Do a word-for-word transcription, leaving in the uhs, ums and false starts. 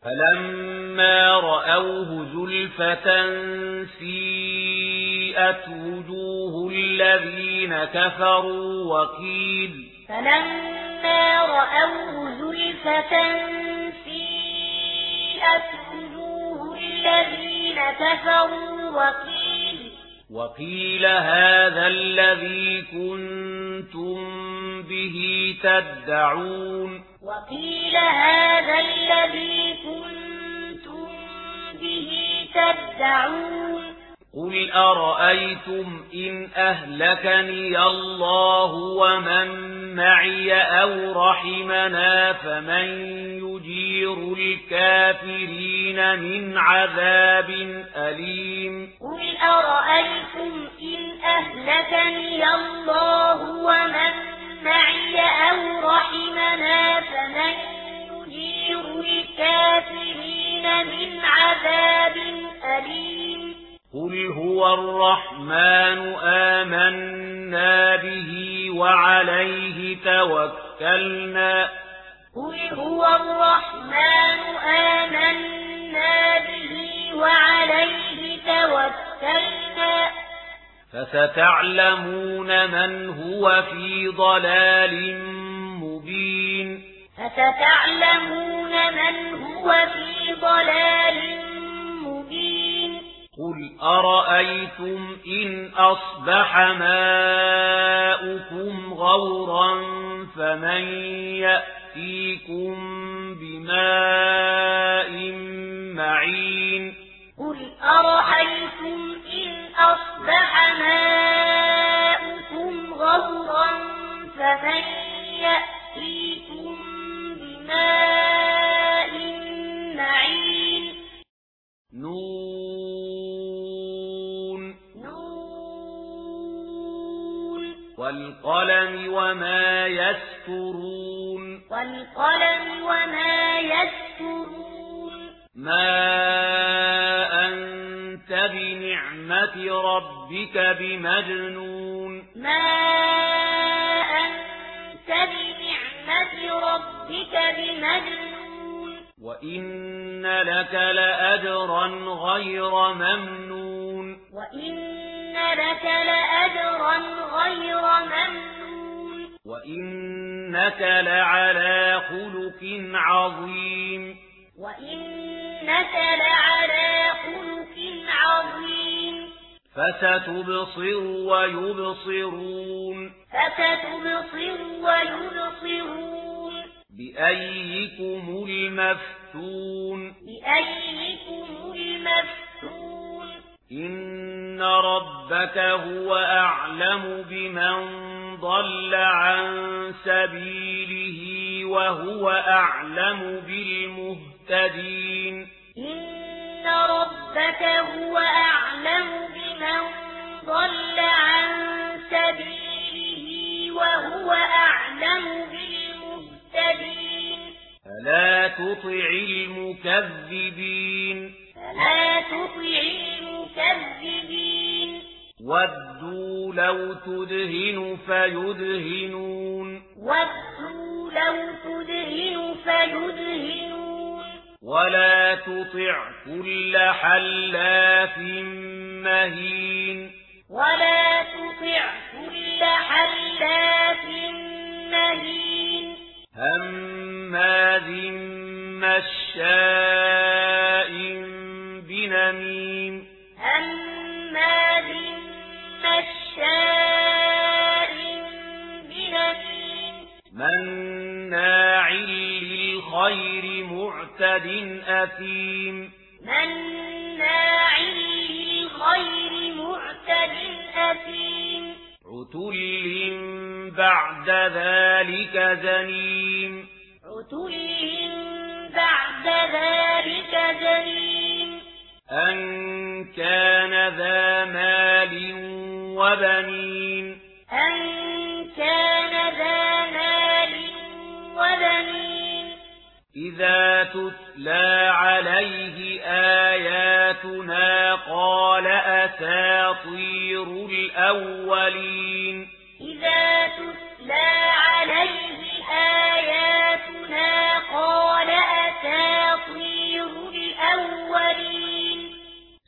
فلما رأوه زلفة سيئت وجوه الذين كفروا وقيل فلما رأوه زلفة سيئت وجوه الذين كفروا وقيل وقيل هذا الذي كنتم به تدعون وقيل هذا الذي كنتم به تدعون قل أرأيتم إن أهلكني الله ومن معي أو رحمنا فمن يجير الكافرين من عذاب أليم قل أرأيتم إن أهلكني الله ومن معي أو رحمنا فمن يجير الكافرين من عذاب أليم قل هو الرحمن آمنا به وعليه توكلنا قل هو الرحمن آمنا به وعليه توكلنا فستعلمون من هو في ضلال مبين فستعلمون من هو في ضلال مبين قل أرأيتم إن أصبح ماؤكم غورا فمن يأتيكم بماء معين قل أرأيتم إن أصبح ماؤكم غورا فمن يأتيكم بماء معين نون نون والقلم وما يسطرون والقلم وما يسطرون ما أنت بنعمة ربك بمجنون ما أنت بنعمة ربك بمجنون وإن لك لأجرا غير ممنون وإن لك لأجرا غير ممنون وإنك لعلى خلق عظيم وإنك لعلى خلق عظيم فستبصر ويبصرون فستبصر ويبصرون بأيكم المفتون بأيكم المفتون إن ربك هو أعلم بمن ضل عن سبيله وهو أعلم بالمهتدين إن ربك هو أعلم بمن ضل عن سبيله وهو أعلم بالمهتدين فلا تطع المكذبين فلا تطع المكذبين ودوا لو تدهن فيدهنون ودوا لو تدهن فيدهنون ولا تطع كل حلاف مهين ولا تطع كل حلاف مهين هماز مشاء بنميم هماز مشاء بنميم مناع للخير معتد أثيم مناع للخير معتد أثيم عتل بعد ذلك زنيم عتل بعد ذلك زنيم أن كان ذا مال وبنين أن كان ذا مال وبنين إذا تتلى عليه آياتنا قال أساطير الأولين إذا تتلى